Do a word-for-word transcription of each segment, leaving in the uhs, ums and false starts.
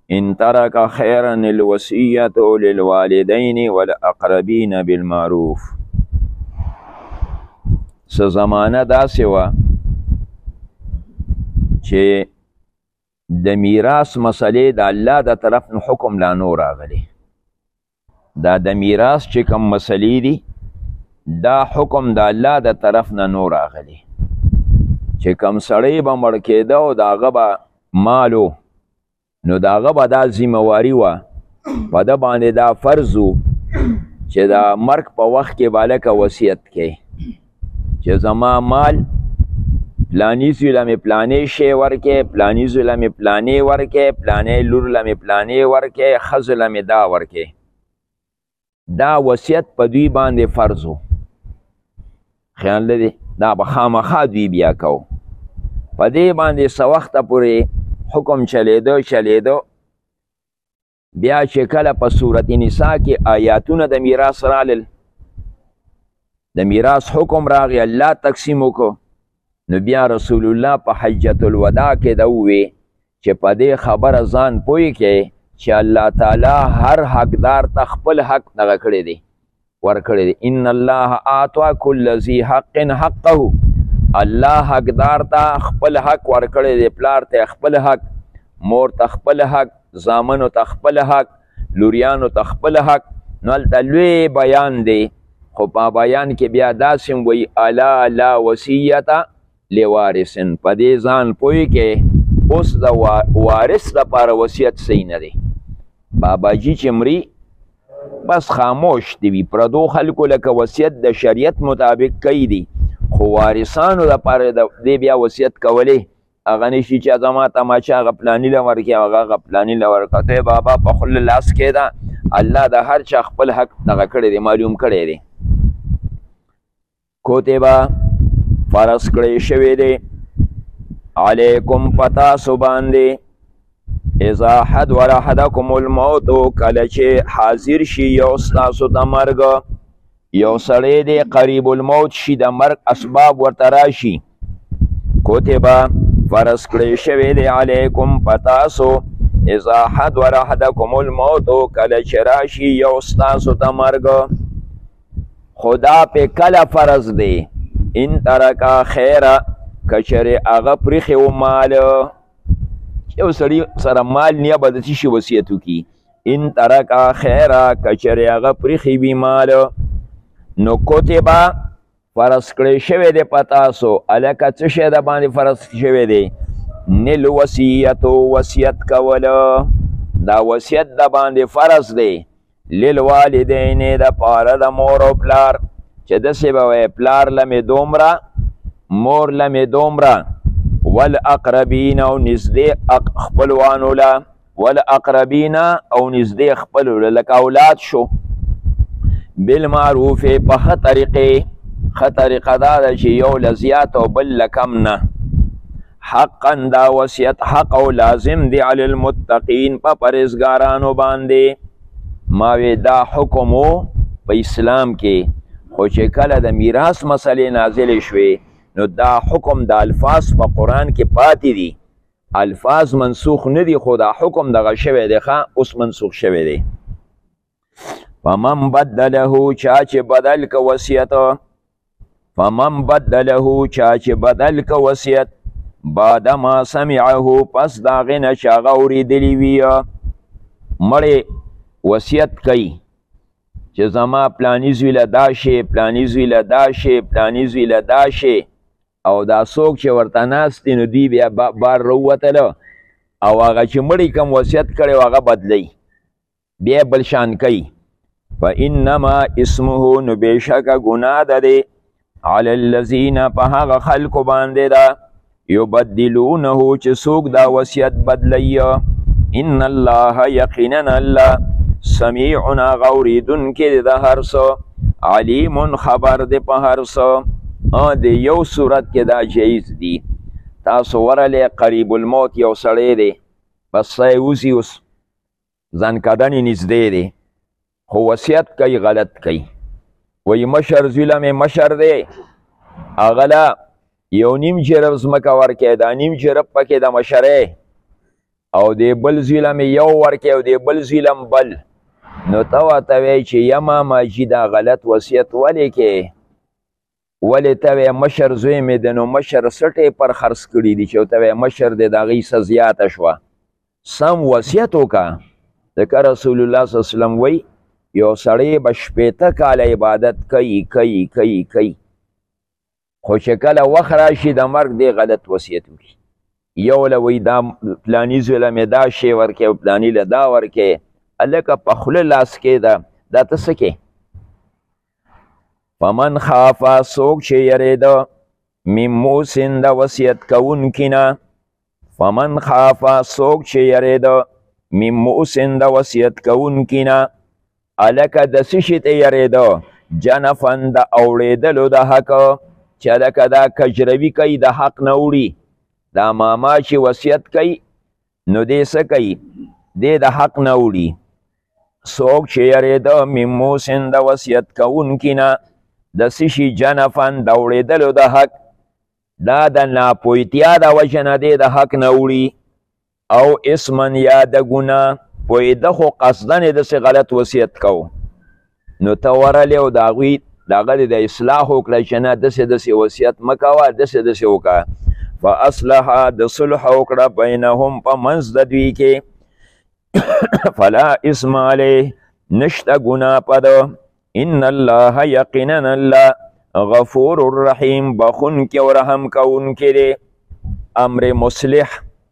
ان ترک خیرا الوصیة للوالدین والاقربین بالمعروف. څه زمانه داسې وه چې د میراث مسلې د الله د طرف نه حکم لا نو راغلی. دا د میراث چې کوم مسلې دي دا حکم د الله د طرف نه نو راغلی چې کوم سړی به مړ کېده او د هغه به مالو نو د هغه به دا ذمهواري وه په ده باندې دا فرض و چې د مرګ په وخت کې به لکه وصیت کوي چې زما مال پلاني زوی له مې پلانې شی ورکې، پلاني زوی له مې پلانې ورکې، پلانې لور له مې پلانې ورکې، ښځو له مې دا ورکې. دا وصیت په دوی باندې فرض و. خیال لري دا به خامخا دوی بیا کو. په دې باندې څه وخته پورې حکم چلیدو چلیدو بیا چې کله په صورت نساء کې آیاتونه د میراث رالل، د میراث حکم راغی، الله تقسیم وکړو، نو بیا رسول الله په حجة الوداع کې دا ووی چې په دې خبره ځان پوی کې چې الله تعالی هر حقدار ته خپل حق دغه کړی دی، ورکړی دی. ان الله اعطى كل ذي حق حقه. الله حقدار ته خپل حق ورکړی دی، پلار ته خپل حق، مور ته خپل حق، زامنو ته خپل حق، لوریانو ته خپل حق. نو هلته لوی بیان دی، خو په بیان کې بیا داسې وایي الا لا وصیته لوارث. په دې ځان پوی کې اوس د وارث لپاره وصیت صحیح نه دی. باباجي چې مري بس خاموش دی وي، پردو خلکو لکه وصیت د شریعت مطابق کوي دي، خو وارثانو لپاره د دې بیا وصیت کولی هغه نشي چې زما تماچه هغه پلاني له ورکړي، هغه هغه پلاني له ورکړه. ته بابا په خپل لاس کې ده، الله د هر چا خپل حق دغه کړی دی، معلوم کړی دی. کوتبه فرض کړی شوی دی علیکم پتاسو باندې اذا حضر احدکم الموت، کله چې حاضر شي یو ستاسو ته مرګ، یو سړی دی قریب الموت شي، د مرګ اسباب ورته راشي. کوتبه فرض کړی شوی دی علیکم پتاسو اذا حضر احدکم الموت، کله چې راشي یو ستاسو ته مرګ. خدا په کله فرض دی ان ترکا خیره، کچرې هغه پریښی و مال، یو سړي سره مال نیا به د څه شي وصیت وکړي. ان ترکا خیره، کچرې هغه پریښی وي مال، نو کتبه فرض کړی شوی دی په تاسو. هلکه څه شی د باندې فرض شوی دی؟ نل وصیتو، وصیت کوله. دا وصیت د باندې فرض دی للوالدین، د پاره د مور او پلار، چې داسې به وایي پلار له مې دومره، مور له مې دومره، والاقربین او نږدې خپلوانو له، والاقربین او نږدې خپلو له، لکه اولاد شو. بالمعروف، په ښه طریقې. ښه طریقه دا ده چې یو له زیات او بل له کم نه. حقا، دا وصیت حق او لازم دی علی المتقین، په پرهیزګارانو باندې. ما وی دا حکم و په اسلام کې، خو چې کله د میراث مسلې نازلې شوې نو دا حکم د الفاظ په قرآن کې پاتې دي، الفاظ منسوخ نه دي، خو دا حکم دغه شوی دی، ښه اوس منسوخ شوی دی. فمن بدله، چا چې بدل که وصیت، فمن بدله، چا چې بدل که وصیت، بعد ما سمعه، پس د هغې نه چې هغه اورېدلی وي. مړی وصیت کوي چې زما پلاني زوی له دا شی، پلاني زوی له دا شی، پلاني زوی له دا شی، او دا څوک چې ورته ناست دي نو دوی بیا بار راووتله او هغه چې مړی کوم وصیت کړی و هغه بدلی، بیا بل شان کوي. فانما اسمه، نو بېشکه ګناه ده دی علی الذین، په هغه خلکو باندې ده یبدلونه چې څوک دا وصیت بدلی. ان الله، یقینا الله، سمیع هغه اورېدونکی د هر څه، علیم خبر دی په هر څه. د یو صورت کې دا جایز دی، تاسو ورلی قریب الموت یو سړی دی، بس سای اوسي، اوس ځانکدنې نږدې دی، خو وصیت کوي غلط کوي، وایي مشر زوی له مې مشر دی، هغه له یو نیم جرب ځمکه ورکوي، دا نیم جرب پکې د مشرۍ، او دی بل زویلم یو ورکې او دی بل زویلم بل، نو ته ورته وایې چې یا ماما جي دا غلط وصیت ولې کې؟ ولې ته وایې مشر زوی مې دی نو مشر سټې پر خرڅ کړي دي چې ورته وایې مشر دی د هغې څه زیاته شوه. سم وصیت وکړه. ځکه رسول الله صلی الله علیه وسلم وایي یو سړی به شپېته کاله عبادت کوي کوي کوي کوي خو چې کله وخت راشي د مرګ دی غلط وصیت وکړي. یو له وایي دا پلاني زوی له مې دا شی ورکې او پلاني له دا ورکې، هلکه په خوله لاس کې ده دا ته څه کې؟ فمن خافه څوک چې یریده من موسن د وصیت کوونکي نه، فمن خافه څوک چې یریده من موسن د وصیت کوونکي نه، هلکه د څه شي ته یریده؟ جنفن د اوړېدلو د حق، چې هلکه دا کجروي کوي د حق نه وړي. دا ماما چې وصیت کوي نو دی څه کوي؟ دی د حق نه وړي. څوک چې یریده من موسن د وصیت کوونکي نه د څه شي؟ جنفن د اوړېدلو د حق، دا د ناپوهتیا د وجې نه دی د حق نه وړي. او اسمن یا د ګناه، پوهېده خو قصدن یې داسې غلط وصیت کو، نو ته ورغلې او د هغوی د هغه د اصلاح وکړه چې نه داسې داسې وصیت مه کوه، داسې داسې وکړه. فاصلحه د صلح وکړه بینهم په منځ د دوی کې، فلا اسم علیه نشته ګناه په ده، ان الله یقینا الله غفور الرحیم بخونکی او رحم کوونکی دی. امر مصلح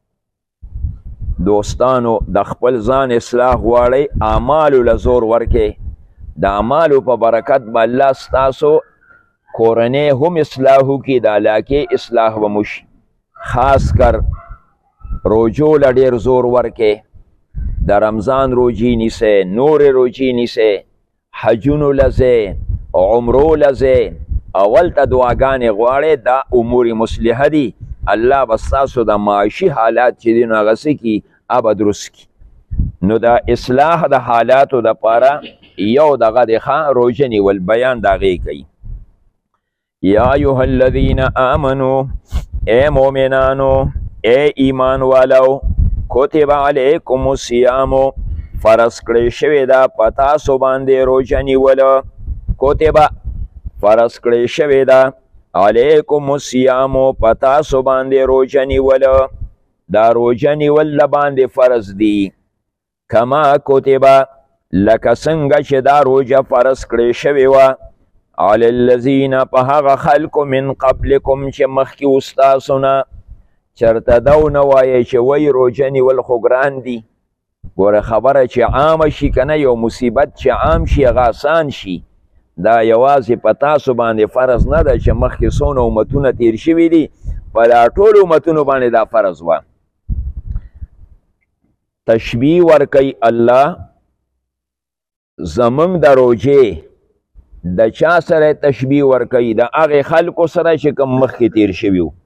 دوستانو د خپل ځان اصلاح غواړئ، اعمالو له زور ورکې. د اعمالو په برکت به الله ستاسو کورنۍ هم اصلاح وکړي، د علاقې اصلاح به مو شي. خاص کر روجو له ډېر زور ورکې. د رمضان روجې نیسئ، نورې روجې نیسئ، حجونو له ځئ، عمرو له ځئ، اول ته دعاګانې غواړئ. دا امور مصلحه دي، الله به ستاسو د معاشي حالات چې دي نو هغه څه کړي؟ هغه درست کړي. نو د اصلاح د حالاتو دپاره یو دغه دی ښه روژه نیول، بیان د هغې کوي. یا ایها الذین آمنو، ای مؤمنانو، ای ایمان والو، کتب علیکم الصیام، فرض کړی شوې ده په تاسو باندې روژه نیول. کتب فرض کړی شوې ده علیکم الصیام، په تاسو باندې روژه نیول. دا روژه نیول د باندې فرض دي. کما کتب لکه څنګه چې دا روژه فرض کړې شوې وه علی الذین په هغه خلکو من قبلکم چې مخکې و ستاسو نه. چېرته دا ونه وایئ چې وایي روژه نیول خو ګران دي. ګوره خبره چې عامه شي که نه، یو مصیبت چې عام شي هغه آسان شي. دا یوازې په تاسو باندې فرض نه ده چې مخکې څونه امتونه تیر شوي دي، په دا ټولو امتونو باندې دا فرض وه. تشبیه ورکوي الله زمونږ د روژې د چا سره تشبیه ورکوي؟ د هغې خلکو سره چې کوم مخکې تیر شوي وو.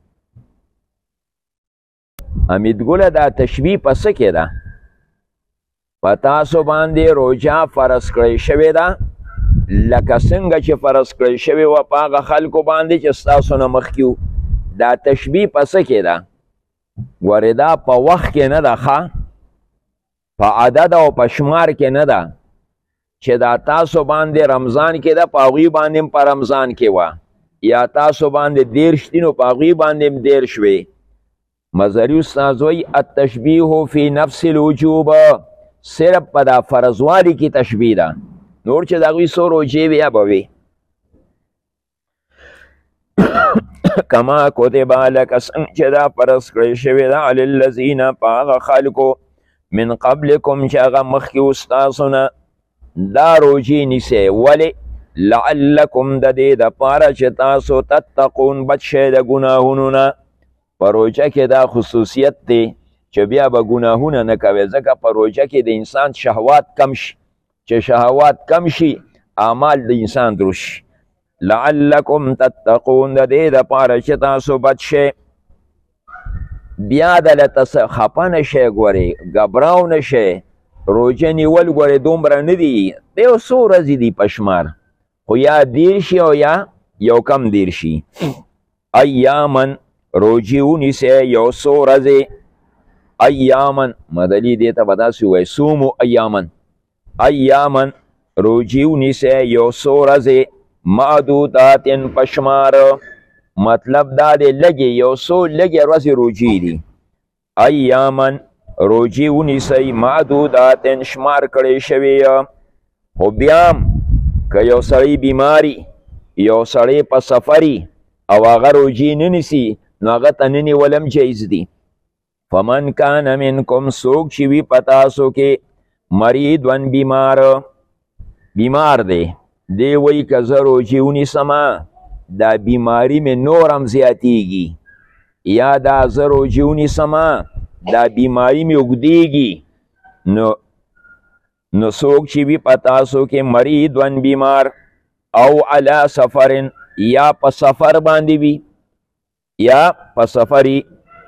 حمیدګله دا تشبیه په څه کې ده؟ په تاسو باندې روژه فرض کړی شوې ده لکه څنګه چې فرض کړی شوې وه په هغه خلکو باندې چې ستاسو نه مخکې وو. دا تشبیه په څه کې ده؟ ګورې دا په وخت کې نه ده ښه، په عدد او په شمار کې نه ده چې دا تاسو باندې رمضان کې ده په هغوی باندې هم په رمضان کې وه، یا تاسو باندې دېرش دي نو په هغوی باندې هم دېرش وې. مظهري استاذ وایي التشبیه فی نفس الوجوب، صرف په دا فرضوالي کې تشبیه ده، نور چې د هغوی څو روژې وي یا به وي. کما کتب لکه څنګه چې دا فرض کړی شوې ده علی الذین په هغه خلکو من قبلکم چې هغه مخکې و ستاسو نه. دا روژې نیسئ، ولې؟ لعلکم د دې دپاره چې تاسو تتقون بچ شئ د ګناهونو نه. په روژه کې دا خصوصیت دی چې بیا به ګناهونه نه کوئ، ځکه په روژه کې د انسان شهوات کم شي. چې شهوات کم شي اعمال د انسان درست شي. لعلکم تتقون د دې دپاره چې تاسو بچ شئ. بیا دلته خفه نه شئ، ګورې ګبراو نه شئ. روژه نیول ګورې دومره نه دي، د یو څو ورځې دي په شمار، خو یا دیر شي او یا یو کم دیر شي. ایامن روژې ونیسئ یو څو ورځې، ایامن مدلی دیتا بداسی وی سومو ایامن ایامن روجیو نیسه یو سو رزی معدوداتن پشمار مطلب دا دی لگی یو سو لگی رزی روجی دی ایامن روجیو نیسه معدوداتن شمار کڑی شوی خو بیام که یو سړی بیماری یو سړی په سفری او هغه روجی ننیسی نو هغه ته ننیولم جایز دی فمن کان منکم سوک چې وي په تاسو کې مریض بیمار بیمار دی دی وی که زه روجی ونیسمه دا بیماری مې نور هم زیاتیږي یا دا زه روجی ونیسمه دا بیماری مې اوږدیږي نو نو څوک چې وي په تاسو کې مریض ون بیمار او علی سفرن یا په سفر باندې وي یا په سفری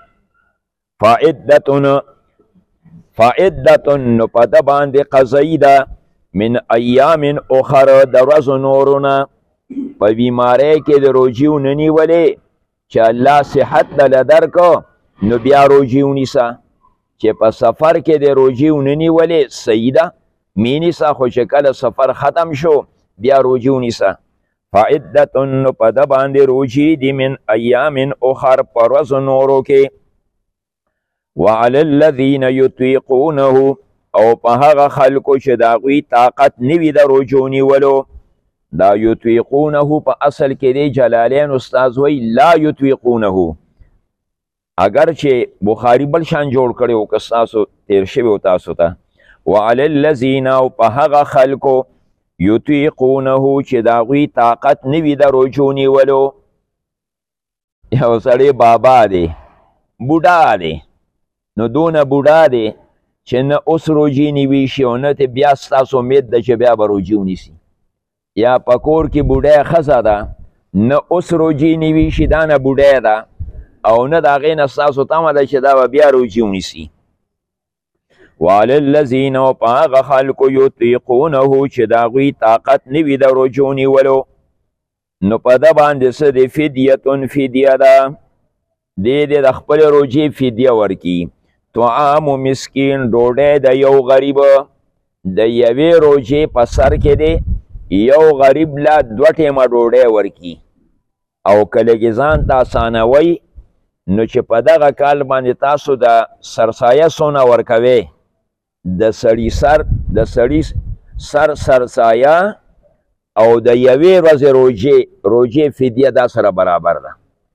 فعدتن فعدتن نو په ده باندې قضایي ده من ایام اخر د ورځو نورونه په بیماری کې د روجي وننیولې چې الله صحت دله درکړه نو بیا روجي ونیسه چې په سفر کې د روجي وننیولې صحیح ده مینیسه خو چې کله سفر ختم شو بیا روجي ونیسه فعدتن نو په ده باندې روجي دي من ایام اخر په ورځو نورو کې وعلى الذين يطيقونه او په هغه خلکو چې د هغوی طاقت نه وي د روجو نیولو دا یطیقونه په اصل کې دی جلالین استاذ وی لا یطیقونه اگر چې بخاری بل شان جوړ کړی و که ستاسو تیر شوی و تاسو ته وعلى الذین او په هغه خلکو یطیقونه چې د هغوی طاقت نه وي د روجو نیولو یو سړی بابا دی بوډا دی نو دونه بوډا دی چې نه اوس روجي نیوي شي او نه ته بیا ستاسو امید ده چې بیا به روجي ونیسي یا په کور کې بوډۍ ښځه ده نه اوس روجي نیوي شي دا نه بوډۍ ده او نه د هغې نه ستاسو تمه ده چې دا به بیا روجي ونیسي وعلى الذین او په هغه خلکو یطیقونه چې د هغوی طاقت نه وي د روجو نیولو نو په ده باندې څه د فدیتون فدیه ده دی دی د خپل روجې فدیه ورکي طعام مسکین ډوډۍ د یو غریب د یوې روجې په سر کې دی یو غریب لا دوه ټیمه ډوډۍ ورکي او که لږې ځان ته اسانوئ نو چې په دغه کال باندې تاسو د سرسایه څونه ورکوئ د سړي سر د سړي سر سرسایه او د یوې ورځې روجې روجې فدیه دا سره برابر ده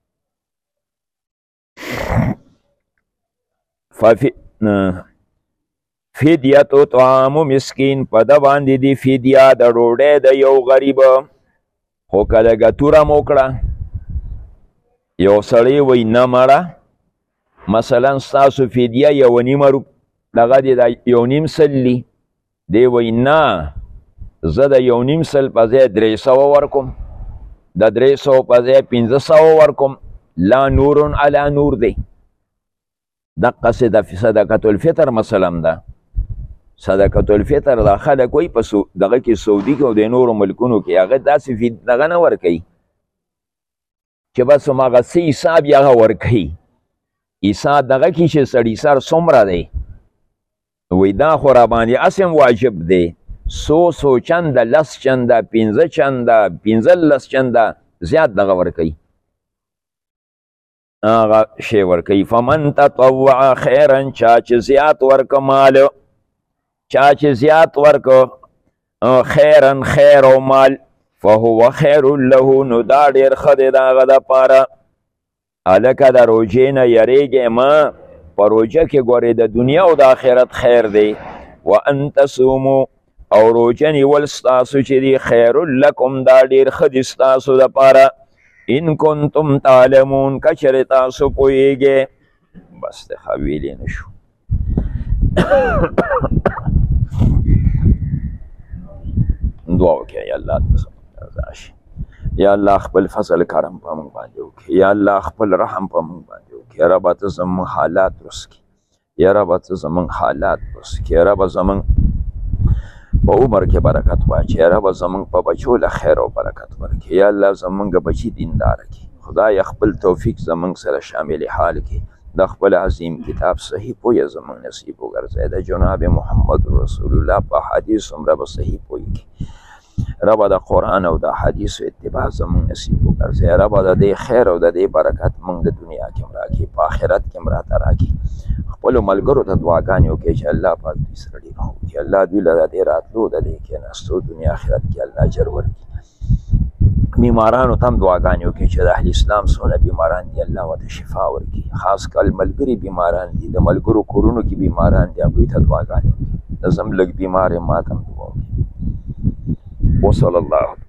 فدیتو طعام مسکین په ده باندې دی فدیه د ډوډۍ د یو غریب خو که لږه توره م وکړه یو سړی وی نه مړه مثلا ستاسو فدیه یو نیمه روپ دغه دی د یو نیم سل دی دی وی نه زه د یو نیم سل په ځای درې سوه ورکوم د درې سوه په ځای پنځه سوه ورکوم لا نورون علی نور دی دقسې د صدقة الفطر مثلا ده صدقة الفطر دا خلک وایي په دغه کې سعودي کې او د نورو ملکونو کې هغه داسې دغه نه ورکوي چې بس هماغه څه حساب یې هغه ورکوي حساب دغه کې چې سړي سر څومره دی وایي دا خو راباندې هسې واجب دی څو څو چنده لس چنده پنځه چنده پنځلس چنده زیات دغه ورکوي آغا شی ورکی فمن تطوع خیرا چاچ زیات ورک مال چاچ زیات ورک خیرا خیر و مال فهو خیر له نو دا ډیر خد داغه د پاره الکه د روجې نه یریږې ما په روجه کې ګورې د دنیا او د آخرت خیر دی وان تصومو او روجه نیول ستاسو چې دی خیر لکم دا ډیر ښه دی ستاسو د پاره ان کنتم تعلمون کچر تاسو پوهیږئ بس د خویلی نشو دعا وکړه یا الله یا الله خپل فضل کرم په موږ باندې وکړي یا الله خپل رحم په موږ باندې وکړي یا رب ته زموږ حالات درست کړي یا رب ته زموږ حالات درست کړي یا رب زموږ په عمر کې برکت واچي یا رب زموږ په بچو له خیر او برکت ورکړي یا الله زموږ بچي دیندار کړي خدای خپل توفیق زموږ سره شامل حال کړي د خپل عظیم کتاب صحیح پوهه زموږ نصیب وګرځوي د جناب محمد رسول الله په حدیث هم رب صحیح پوهه کړي رب د قرآن او د حدیثو اتباع زموږ نصیب وګرځوي رب د دې خیر او د دې برکت موږ د دنیا کې هم راکړي په آخرت کې هم راته راکړي خپلو ملګرو ته دعاګانې وکړي چې الله پاک دوی سره ډېر ښه وکړي الله دوی له د دې راتلو د دې کېناستو دنیا آخرت کې الله اجر ورکړي بیمارانو ته هم دعاګانې وکړي چې د اهل اسلام څونه بیماران دي الله ورته شفا ورکړي خاص کل ملګري بیماران دي د ملګرو کورونو کې بیماران دي هغوی ته دعاګانې وکړي زه هم لږ بیمار یم ما ته هم دعا وکړي وصلی الله